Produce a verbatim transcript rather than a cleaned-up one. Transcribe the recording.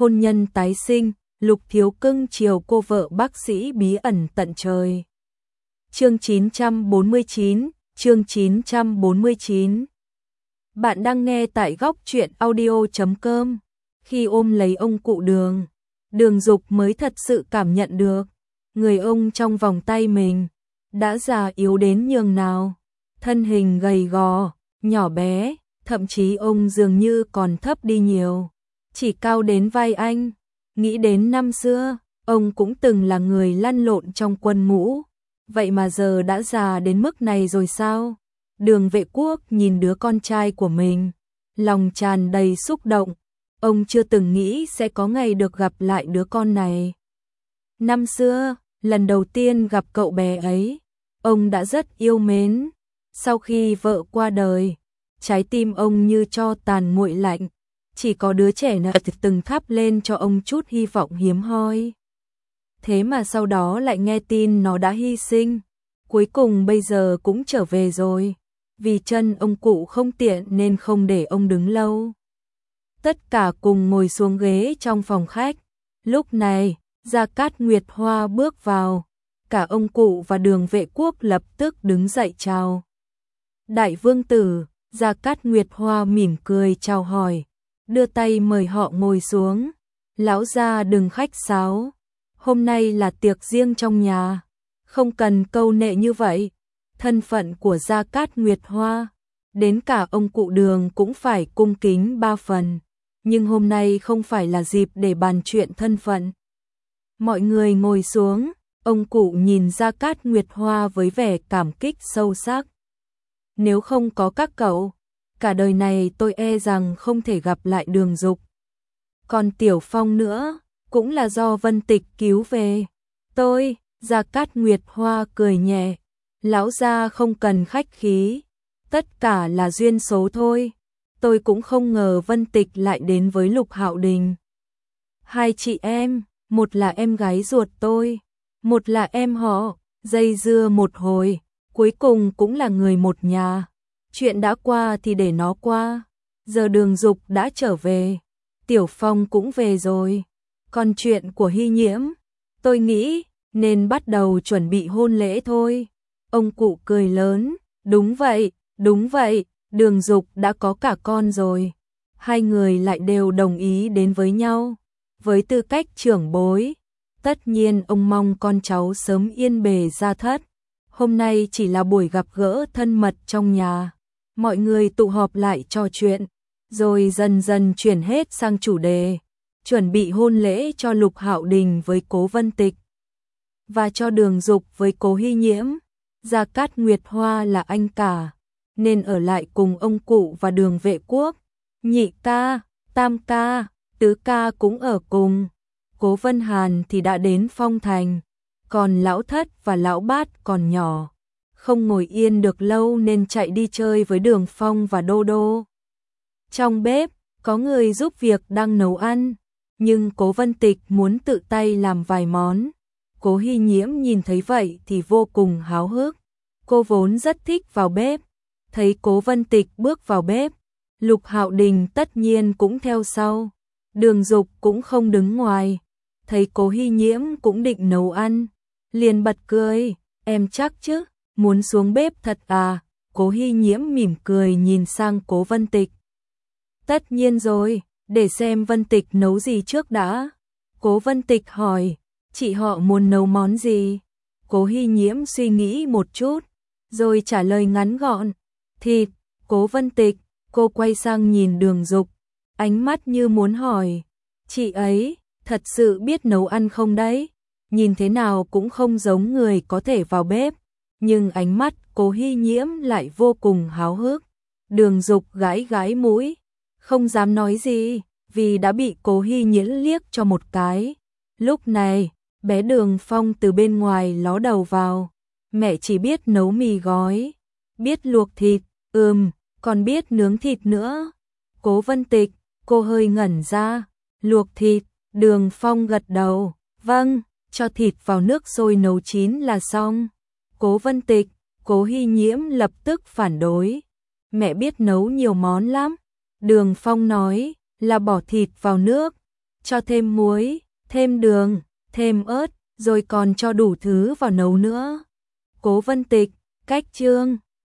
hôn nhân tái sinh, Lục Thiếu cưng chiều cô vợ bác sĩ bí ẩn tận trời. Chương chín trăm bốn mươi chín, chương chín trăm bốn mươi chín. Bạn đang nghe tại góc truyện audio chấm com. Khi ôm lấy ông cụ Đường, Đường Dục mới thật sự cảm nhận được người ông trong vòng tay mình đã già yếu đến nhường nào, thân hình gầy gò, nhỏ bé, thậm chí ông dường như còn thấp đi nhiều, chỉ cao đến vai anh. Nghĩ đến năm xưa, ông cũng từng là người lăn lộn trong quân ngũ, vậy mà giờ đã già đến mức này rồi sao? Đường Vệ Quốc nhìn đứa con trai của mình, lòng tràn đầy xúc động, ông chưa từng nghĩ sẽ có ngày được gặp lại đứa con này. Năm xưa, lần đầu tiên gặp cậu bé ấy, ông đã rất yêu mến. Sau khi vợ qua đời, trái tim ông như tro tàn nguội lạnh, chỉ có đứa trẻ nợ từng thắp lên cho ông chút hy vọng hiếm hoi. Thế mà sau đó lại nghe tin nó đã hy sinh, cuối cùng bây giờ cũng trở về rồi, vì chân ông cụ không tiện nên không để ông đứng lâu. Tất cả cùng ngồi xuống ghế trong phòng khách. Lúc này, Gia Cát Nguyệt Hoa bước vào, cả ông cụ và Đường Vệ Quốc lập tức đứng dậy chào. Đại vương tử, Gia Cát Nguyệt Hoa mỉm cười chào hỏi, đưa tay mời họ ngồi xuống. Lão gia đừng khách sáo, hôm nay là tiệc riêng trong nhà, không cần câu nệ như vậy. Thân phận của Gia Cát Nguyệt Hoa, đến cả ông cụ Đường cũng phải cung kính ba phần, nhưng hôm nay không phải là dịp để bàn chuyện thân phận. Mọi người ngồi xuống, ông cụ nhìn Gia Cát Nguyệt Hoa với vẻ cảm kích sâu sắc. Nếu không có các cậu, cả đời này tôi e rằng không thể gặp lại Đường Dục. Còn Tiểu Phong nữa, cũng là do Vân Tịch cứu về. Tôi, Gia Cát Nguyệt Hoa cười nhẹ, lão gia không cần khách khí, tất cả là duyên số thôi. Tôi cũng không ngờ Vân Tịch lại đến với Lục Hạo Đình. Hai chị em, một là em gái ruột tôi, một là em họ, dây dưa một hồi, cuối cùng cũng là người một nhà. Chuyện đã qua thì để nó qua, giờ Đường Dục đã trở về, Tiểu Phong cũng về rồi, còn chuyện của Hy Nhiễm, tôi nghĩ nên bắt đầu chuẩn bị hôn lễ thôi. Ông cụ cười lớn, đúng vậy, đúng vậy, Đường Dục đã có cả con rồi. Hai người lại đều đồng ý đến với nhau. Với tư cách trưởng bối, tất nhiên ông mong con cháu sớm yên bề gia thất. Hôm nay chỉ là buổi gặp gỡ thân mật trong nhà. Mọi người tụ họp lại trò chuyện, rồi dần dần chuyển hết sang chủ đề, chuẩn bị hôn lễ cho Lục Hạo Đình với Cố Vân Tịch, và cho Đường Dục với Cố Hy Nhiễm. Gia Cát Nguyệt Hoa là anh cả, nên ở lại cùng ông cụ và Đường Vệ Quốc. Nhị ca, tam ca, tứ ca cũng ở cùng. Cố Vân Hàn thì đã đến Phong Thành, còn lão thất và lão bát còn nhỏ, không ngồi yên được lâu nên chạy đi chơi với Đường Phong và Đô Đô. Trong bếp, có người giúp việc đang nấu ăn, nhưng Cố Vân Tịch muốn tự tay làm vài món. Cố Hy Nhiễm nhìn thấy vậy thì vô cùng háo hức. Cô vốn rất thích vào bếp, thấy Cố Vân Tịch bước vào bếp, Lục Hạo Đình tất nhiên cũng theo sau. Đường Dục cũng không đứng ngoài, thấy Cố Hy Nhiễm cũng định nấu ăn, liền bật cười, em chắc chứ, muốn xuống bếp thật à? Cố Hy Nhiễm mỉm cười nhìn sang Cố Vân Tịch. Tất nhiên rồi, để xem Vân Tịch nấu gì trước đã. Cố Vân Tịch hỏi, chị họ muốn nấu món gì? Cố Hy Nhiễm suy nghĩ một chút, rồi trả lời ngắn gọn, thịt. Cố Vân Tịch, cô quay sang nhìn Đường Dục, ánh mắt như muốn hỏi, chị ấy thật sự biết nấu ăn không đấy? Nhìn thế nào cũng không giống người có thể vào bếp, nhưng ánh mắt Cố Hy Nhiễm lại vô cùng háo hức. Đường Dục gãi gãi mũi, không dám nói gì, vì đã bị Cố Hy Nhiễm liếc cho một cái. Lúc này, bé Đường Phong từ bên ngoài ló đầu vào, mẹ chỉ biết nấu mì gói, biết luộc thịt, ừm, còn biết nướng thịt nữa. Cố Vân Tịch, cô hơi ngẩn ra, luộc thịt. Đường Phong gật đầu, vâng, cho thịt vào nước sôi nấu chín là xong. Cố Vân Tịch, Cố Hy Nhiễm lập tức phản đối, mẹ biết nấu nhiều món lắm. Đường Phong nói là bỏ thịt vào nước, cho thêm muối, thêm đường, thêm ớt, rồi còn cho đủ thứ vào nấu nữa. Cố Vân Tịch, cách chương